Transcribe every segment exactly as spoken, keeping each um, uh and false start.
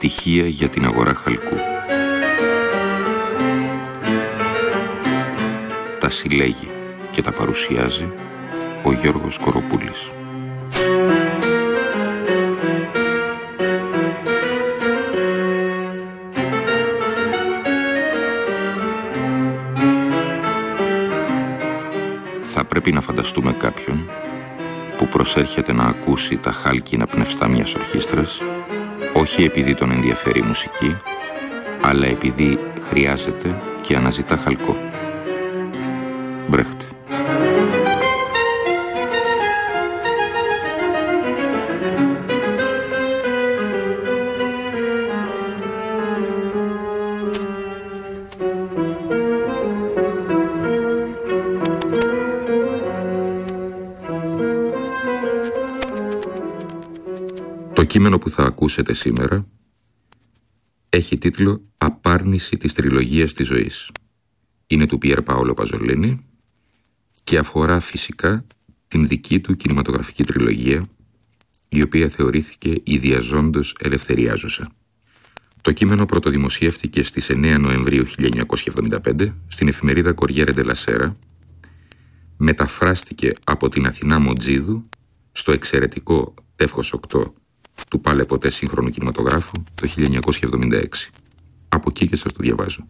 Στοιχεία για την αγορά χαλκού. Τα συλλέγει και τα παρουσιάζει ο Γιώργος Κοροπούλης. Θα πρέπει να φανταστούμε κάποιον που προσέρχεται να ακούσει τα χάλκινα πνευστά μιας ορχήστρας, όχι επειδή τον ενδιαφέρει η μουσική, αλλά επειδή χρειάζεται και αναζητά χαλκό. Μπρέχτ. Το κείμενο που θα ακούσετε σήμερα έχει τίτλο «Απάρνηση της τριλογίας της ζωής». Είναι του Πιέρ Παόλο Παζολίνη και αφορά φυσικά την δική του κινηματογραφική τριλογία, η οποία θεωρήθηκε ιδιαζόντως ελευθεριάζουσα. Το κείμενο πρωτοδημοσιεύτηκε στις εννέα Νοεμβρίου χίλια εννιακόσια εβδομήντα πέντε στην εφημερίδα Κοριέρε ντε λα Σέρα, μεταφράστηκε από την Αθηνά Μοτζίδου στο εξαιρετικό Τεύχος οκτώ του πάλε ποτέ σύγχρονου κινηματογράφου το χίλια εννιακόσια εβδομήντα έξι. Από εκεί και σας το διαβάζω.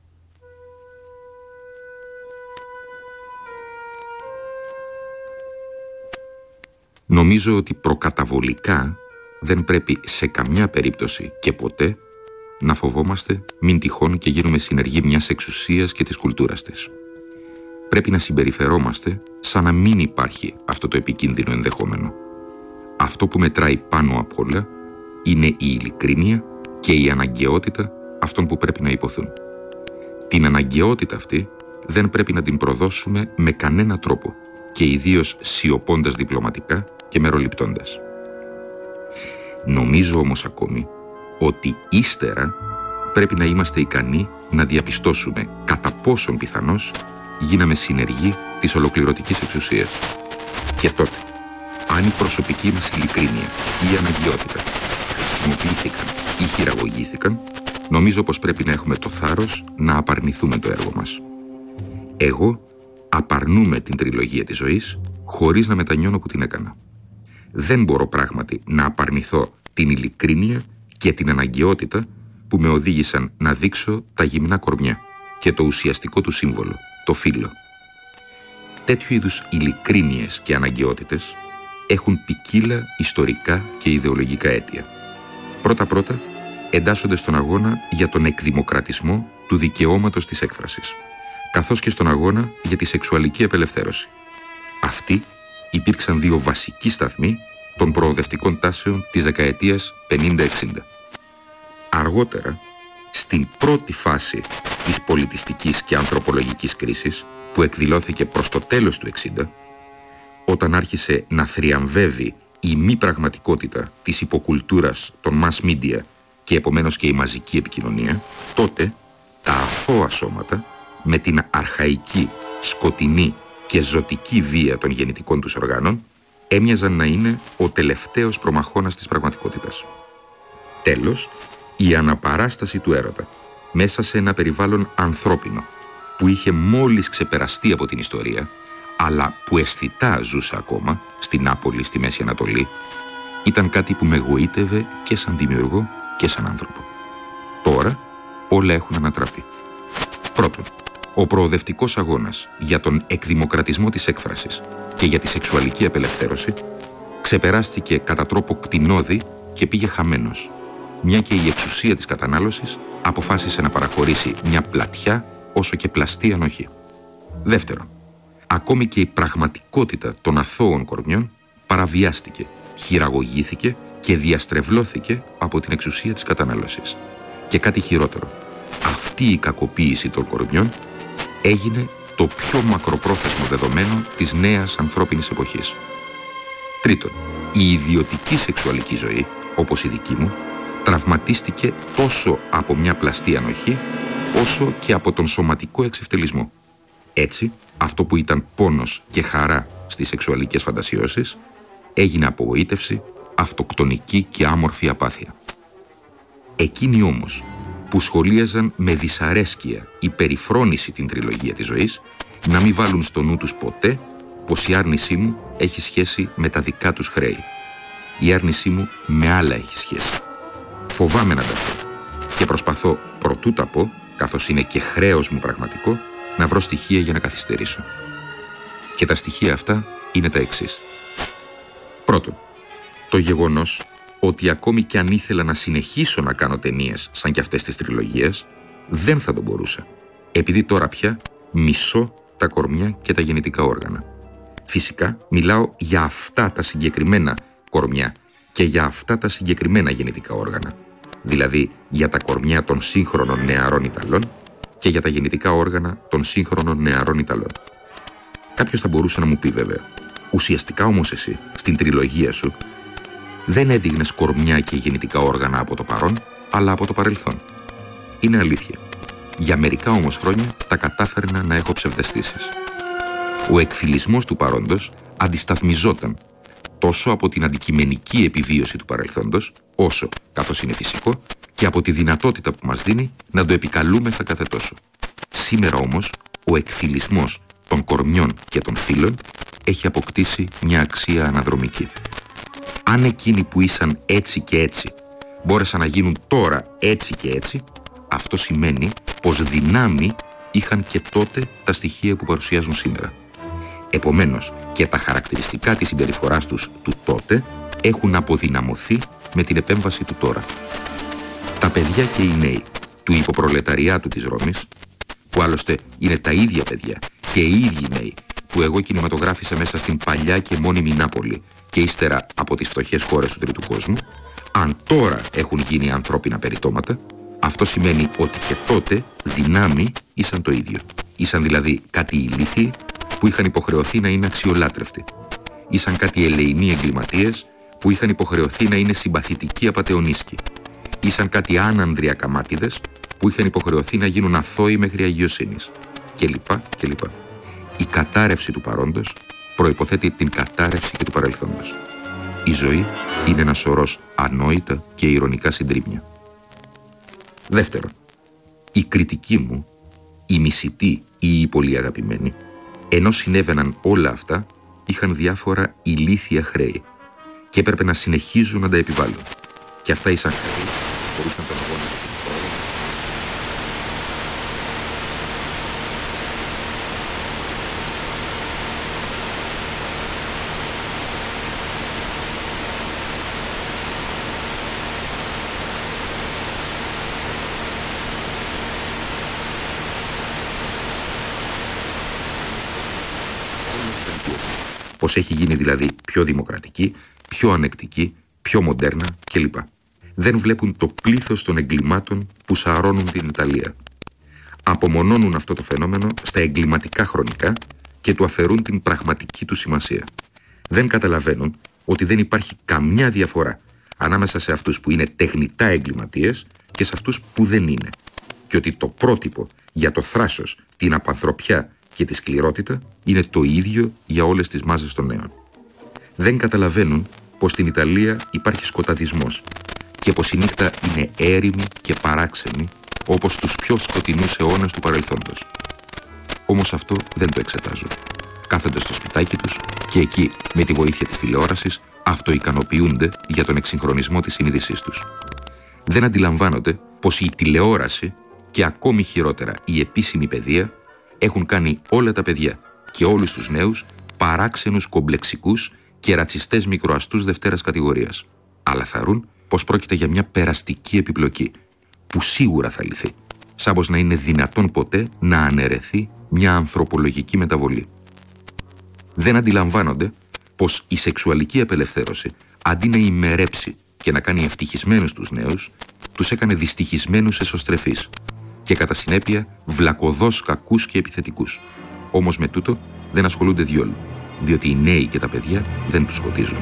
Νομίζω ότι προκαταβολικά δεν πρέπει σε καμιά περίπτωση και ποτέ να φοβόμαστε μην τυχόν και γίνουμε συνεργοί μιας εξουσίας και της κουλτούρας της. Πρέπει να συμπεριφερόμαστε σαν να μην υπάρχει αυτό το επικίνδυνο ενδεχόμενο. Αυτό που μετράει πάνω απ' όλα είναι η ειλικρίνεια και η αναγκαιότητα αυτών που πρέπει να υποθούν. Την αναγκαιότητα αυτή δεν πρέπει να την προδώσουμε με κανένα τρόπο και ιδίως σιωπώντας διπλωματικά και μεροληπτώντας. Νομίζω όμως ακόμη ότι ύστερα πρέπει να είμαστε ικανοί να διαπιστώσουμε κατά πόσον πιθανώς γίναμε συνεργοί της ολοκληρωτικής εξουσίας. Και τότε, αν η προσωπική μας ειλικρίνεια ή η αναγκαιότητα χρησιμοποιήθηκαν ή χειραγωγήθηκαν, νομίζω πως πρέπει να έχουμε το θάρρος να απαρνηθούμε το έργο μας. Εγώ απαρνούμε την τριλογία της ζωής χωρίς να μετανιώνω που την έκανα. Δεν μπορώ πράγματι να απαρνηθώ την ειλικρίνεια και την αναγκαιότητα που με οδήγησαν να δείξω τα γυμνά κορμιά και το ουσιαστικό του σύμβολο, το φύλλο. Τέτοιου είδους ειλικρίνειες και αναγκαιότητες έχουν ποικίλα ιστορικά και ιδεολογικά αίτια. Πρώτα-πρώτα εντάσσονται στον αγώνα για τον εκδημοκρατισμό του δικαιώματος της έκφρασης, καθώς και στον αγώνα για τη σεξουαλική απελευθέρωση. Αυτοί υπήρξαν δύο βασικοί σταθμοί των προοδευτικών τάσεων της δεκαετίας πενήντα εξήντα. Αργότερα, στην πρώτη φάση της πολιτιστικής και ανθρωπολογικής κρίσης, που εκδηλώθηκε προς το τέλος του εξήντα, όταν άρχισε να θριαμβεύει η μη πραγματικότητα της υποκουλτούρας των mass media και επομένως και η μαζική επικοινωνία, τότε τα αθώα σώματα με την αρχαϊκή, σκοτεινή και ζωτική βία των γεννητικών τους οργάνων έμοιαζαν να είναι ο τελευταίος προμαχώνας της πραγματικότητας. Τέλος, η αναπαράσταση του έρωτα μέσα σε ένα περιβάλλον ανθρώπινο που είχε μόλις ξεπεραστεί από την ιστορία, αλλά που αισθητά ζούσε ακόμα στη Νάπολη, στη Μέση Ανατολή, ήταν κάτι που με εγωίτευε και σαν δημιουργό και σαν άνθρωπο. Τώρα όλα έχουν ανατραπεί. Πρώτον, ο προοδευτικός αγώνας για τον εκδημοκρατισμό της έκφρασης και για τη σεξουαλική απελευθέρωση ξεπεράστηκε κατά τρόπο κτηνώδη και πήγε χαμένος, μια και η εξουσία της κατανάλωσης αποφάσισε να παραχωρήσει μια πλατιά όσο και πλαστή ανοχή. Δεύτερον, ακόμη και η πραγματικότητα των αθώων κορμιών παραβιάστηκε, χειραγωγήθηκε και διαστρεβλώθηκε από την εξουσία της κατανάλωσης. Και κάτι χειρότερο, αυτή η κακοποίηση των κορμιών έγινε το πιο μακροπρόθεσμο δεδομένο της νέας ανθρώπινης εποχής. Τρίτον, η ιδιωτική σεξουαλική ζωή, όπως η δική μου, τραυματίστηκε τόσο από μια πλαστή ανοχή, όσο και από τον σωματικό εξευτελισμό. Έτσι, αυτό που ήταν πόνος και χαρά στις σεξουαλικές φαντασιώσεις, έγινε απογοήτευση, αυτοκτονική και άμορφη απάθεια. Εκείνοι όμως που σχολίαζαν με δυσαρέσκεια ή περιφρόνηση την τριλογία της ζωής, να μην βάλουν στο νου τους ποτέ πως η άρνησή μου έχει σχέση με τα δικά τους χρέη. Η άρνησή μου με άλλα έχει σχέση. Φοβάμαι να τα πω και προσπαθώ προτού τα πω, καθώς είναι και χρέος μου πραγματικό, να βρω στοιχεία για να καθυστερήσω. Και τα στοιχεία αυτά είναι τα εξής. Πρώτον, το γεγονός ότι ακόμη κι αν ήθελα να συνεχίσω να κάνω ταινίες σαν κι αυτές τις τριλογίες, δεν θα το μπορούσα, επειδή τώρα πια μισώ τα κορμιά και τα γεννητικά όργανα. Φυσικά μιλάω για αυτά τα συγκεκριμένα κορμιά και για αυτά τα συγκεκριμένα γεννητικά όργανα, δηλαδή για τα κορμιά των σύγχρονων νεαρών Ιταλών και για τα γεννητικά όργανα των σύγχρονων νεαρών Ιταλών. Κάποιος θα μπορούσε να μου πει βέβαια, ουσιαστικά όμως εσύ, στην τριλογία σου, δεν έδειγνες κορμιά και γεννητικά όργανα από το παρόν, αλλά από το παρελθόν. Είναι αλήθεια. Για μερικά όμως χρόνια τα κατάφερνα να έχω ψευδαισθήσεις. Ο εκφυλισμός του παρόντος αντισταθμιζόταν τόσο από την αντικειμενική επιβίωση του παρελθόντος, όσο, καθώς είναι φυσικό, και από τη δυνατότητα που μας δίνει να το επικαλούμεθα κάθε τόσο. Σήμερα όμως, ο εκφυλισμός των κορμιών και των φύλων έχει αποκτήσει μια αξία αναδρομική. Αν εκείνοι που ήσαν έτσι και έτσι μπόρεσαν να γίνουν τώρα έτσι και έτσι, αυτό σημαίνει πως δυνάμει είχαν και τότε τα στοιχεία που παρουσιάζουν σήμερα. Επομένως, και τα χαρακτηριστικά της συμπεριφοράς τους του τότε έχουν αποδυναμωθεί με την επέμβαση του τώρα. Τα παιδιά και οι νέοι του υποπρολεταριάτου της Ρώμης, που άλλωστε είναι τα ίδια παιδιά και οι ίδιοι νέοι που εγώ κινηματογράφησα μέσα στην παλιά και μόνιμη Νάπολη και ύστερα από τις φτωχές χώρες του τρίτου κόσμου, αν τώρα έχουν γίνει ανθρώπινα περιτώματα, αυτό σημαίνει ότι και τότε δυνάμει ήσαν το ίδιο. Ήσαν δηλαδή κάτι ηλίθιοι που είχαν υποχρεωθεί να είναι αξιολάτρευτοι. Ήσαν κάτι ελεηνοί εγκληματίες που είχαν υποχρεωθεί να είναι συμπαθητικοί απατεωνίσκοι. Ήσαν κάτι άνανδροι ακαμάτιδες που είχαν υποχρεωθεί να γίνουν αθώοι μέχρι αγιοσύνης. Και λοιπά και λοιπά. Η κατάρρευση του παρόντος προϋποθέτει την κατάρρευση και του παρελθόντος. Η ζωή είναι ένας σωρός ανόητα και ειρωνικά συντρίμμια. Δεύτερον, η κριτική μου, η μισητή ή η πολύ αγαπημένη, ενώ συνέβαιναν όλα αυτά, είχαν διάφορα ηλίθια χρέη και έπρεπε να συνεχίζουν να τα επιβάλλουν. Και αυτά ήσαν χρέη, μπορούσαν τον αγώνα να την πρόοδο. Πως έχει γίνει δηλαδή πιο δημοκρατική, πιο ανεκτική, πιο μοντέρνα κλπ. Δεν βλέπουν το πλήθος των εγκλημάτων που σαρώνουν την Ιταλία. Απομονώνουν αυτό το φαινόμενο στα εγκληματικά χρονικά και του αφαιρούν την πραγματική του σημασία. Δεν καταλαβαίνουν ότι δεν υπάρχει καμιά διαφορά ανάμεσα σε αυτούς που είναι τεχνητά εγκληματίες και σε αυτούς που δεν είναι. Και ότι το πρότυπο για το θράσος, την απανθρωπιά και τη σκληρότητα είναι το ίδιο για όλες τις μάζες των νέων. Δεν καταλαβαίνουν πως στην Ιταλία υπάρχει σκοταδισμός και πως η νύχτα είναι έρημη και παράξενη όπως τους πιο σκοτεινούς αιώνες του παρελθόντος. Όμως αυτό δεν το εξετάζουν. Κάθονται στο σπιτάκι τους και εκεί, με τη βοήθεια της τηλεόρασης, αυτοικανοποιούνται για τον εξυγχρονισμό της συνείδησής τους. Δεν αντιλαμβάνονται πως η τηλεόραση και ακόμη χειρότερα η επίσημη παιδεία έχουν κάνει όλα τα παιδιά και όλους τους νέους παράξενους, κομπλεξικούς και ρατσιστές μικροαστούς δευτέρας κατηγορίας. Αλλά θαρούν πως πρόκειται για μια περαστική επιπλοκή που σίγουρα θα λυθεί, σαν πως να είναι δυνατόν ποτέ να αναιρεθεί μια ανθρωπολογική μεταβολή. Δεν αντιλαμβάνονται πως η σεξουαλική απελευθέρωση, αντί να ημερέψει και να κάνει ευτυχισμένους τους νέους, τους έκανε δυστυχισμένους εσωστρεφείς και κατά συνέπεια βλακωδώς κακούς και επιθετικούς. Όμως με τούτο δεν ασχολούνται διόλου, διότι οι νέοι και τα παιδιά δεν τους σκοτίζουν.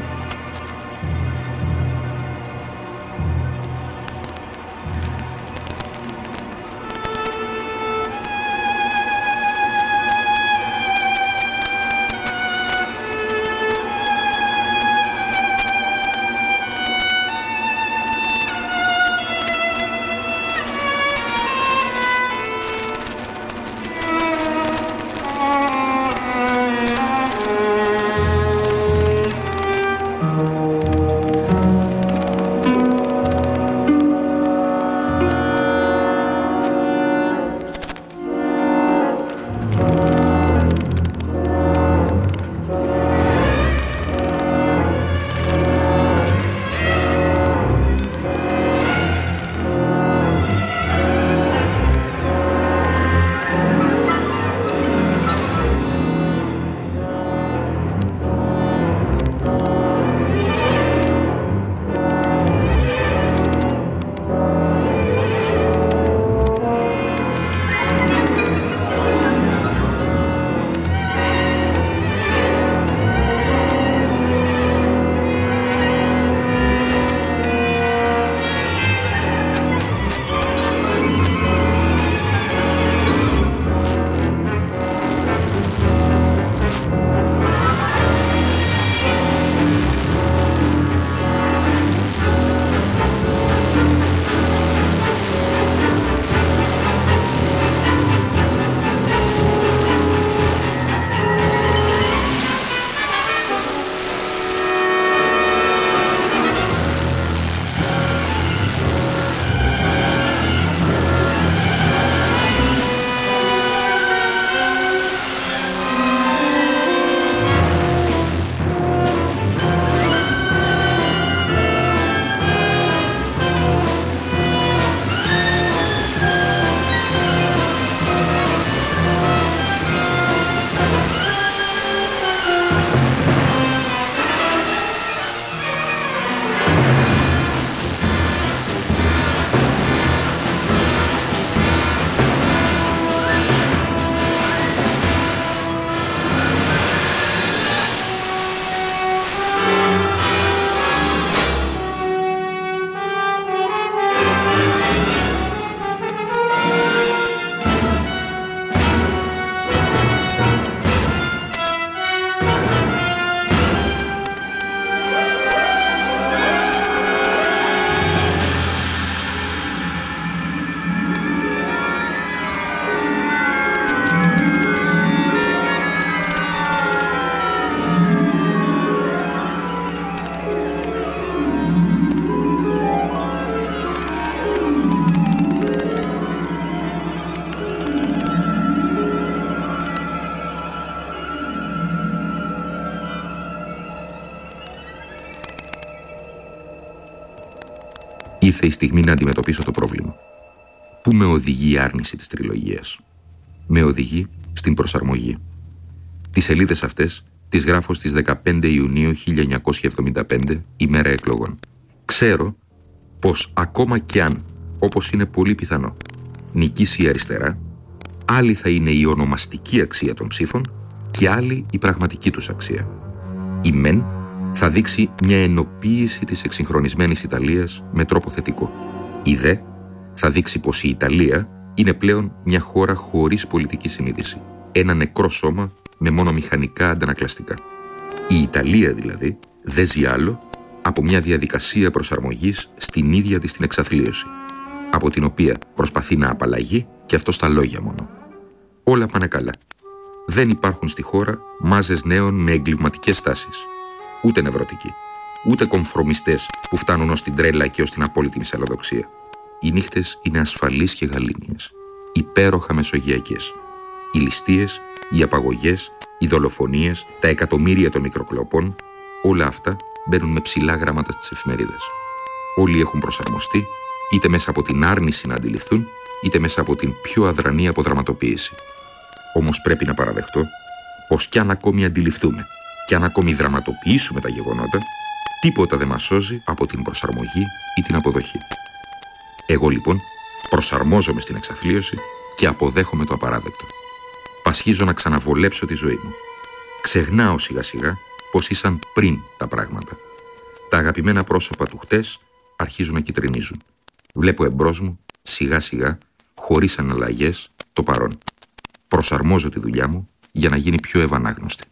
Ήρθε η στιγμή να αντιμετωπίσω το πρόβλημα. Πού με οδηγεί η άρνηση της τριλογίας? Με οδηγεί στην προσαρμογή. Τις σελίδες αυτές τις γράφω στις δεκαπέντε Ιουνίου χίλια εννιακόσια εβδομήντα πέντε, ημέρα εκλογών. Ξέρω πως ακόμα κι αν, όπως είναι πολύ πιθανό, νικήσει η αριστερά, άλλη θα είναι η ονομαστική αξία των ψήφων και άλλη η πραγματική τους αξία. Η μεν θα δείξει μια ενοποίηση της εξυγχρονισμένης Ιταλίας με τρόπο θετικό. Η δε θα δείξει πως η Ιταλία είναι πλέον μια χώρα χωρίς πολιτική συνείδηση. Ένα νεκρό σώμα με μόνο μηχανικά αντανακλαστικά. Η Ιταλία δηλαδή δεν ζει άλλο από μια διαδικασία προσαρμογής στην ίδια της την εξαθλίωση, από την οποία προσπαθεί να απαλλαγεί και αυτό στα λόγια μόνο. Όλα πάνε καλά. Δεν υπάρχουν στη χώρα μάζες νέων με εγκληματικές τάσεις. Ούτε νευρωτικοί, ούτε κομφρομιστές που φτάνουν ως την τρέλα και ως την απόλυτη μυσαλλοδοξία. Οι νύχτες είναι ασφαλείς και γαλήνιες, υπέροχα μεσογειακές. Οι ληστείες, οι απαγωγές, οι δολοφονίες, τα εκατομμύρια των μικροκλοπών, όλα αυτά μπαίνουν με ψηλά γράμματα στις εφημερίδες. Όλοι έχουν προσαρμοστεί, είτε μέσα από την άρνηση να αντιληφθούν, είτε μέσα από την πιο αδρανή αποδραματοποίηση. Όμως πρέπει να παραδεχτώ πως κι αν ακόμη αντιληφθούμε και αν ακόμη δραματοποιήσουμε τα γεγονότα, τίποτα δεν μας σώζει από την προσαρμογή ή την αποδοχή. Εγώ λοιπόν προσαρμόζομαι στην εξαθλίωση και αποδέχομαι το απαράδεκτο. Πασχίζω να ξαναβολέψω τη ζωή μου. Ξεχνάω σιγά σιγά πως ήσαν πριν τα πράγματα. Τα αγαπημένα πρόσωπα του χτες αρχίζουν να κυτρινίζουν. Βλέπω εμπρός μου, σιγά σιγά, χωρίς αναλλαγές, το παρόν. Προσαρμόζω τη δουλειά μου για να γίνει πιο ευανάγνωστη.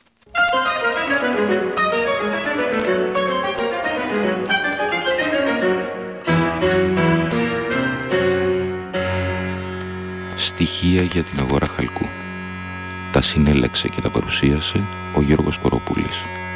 Στοιχεία για την αγορά χαλκού. Τα συνέλεξε και τα παρουσίασε ο Γιώργος Κοροπούλης.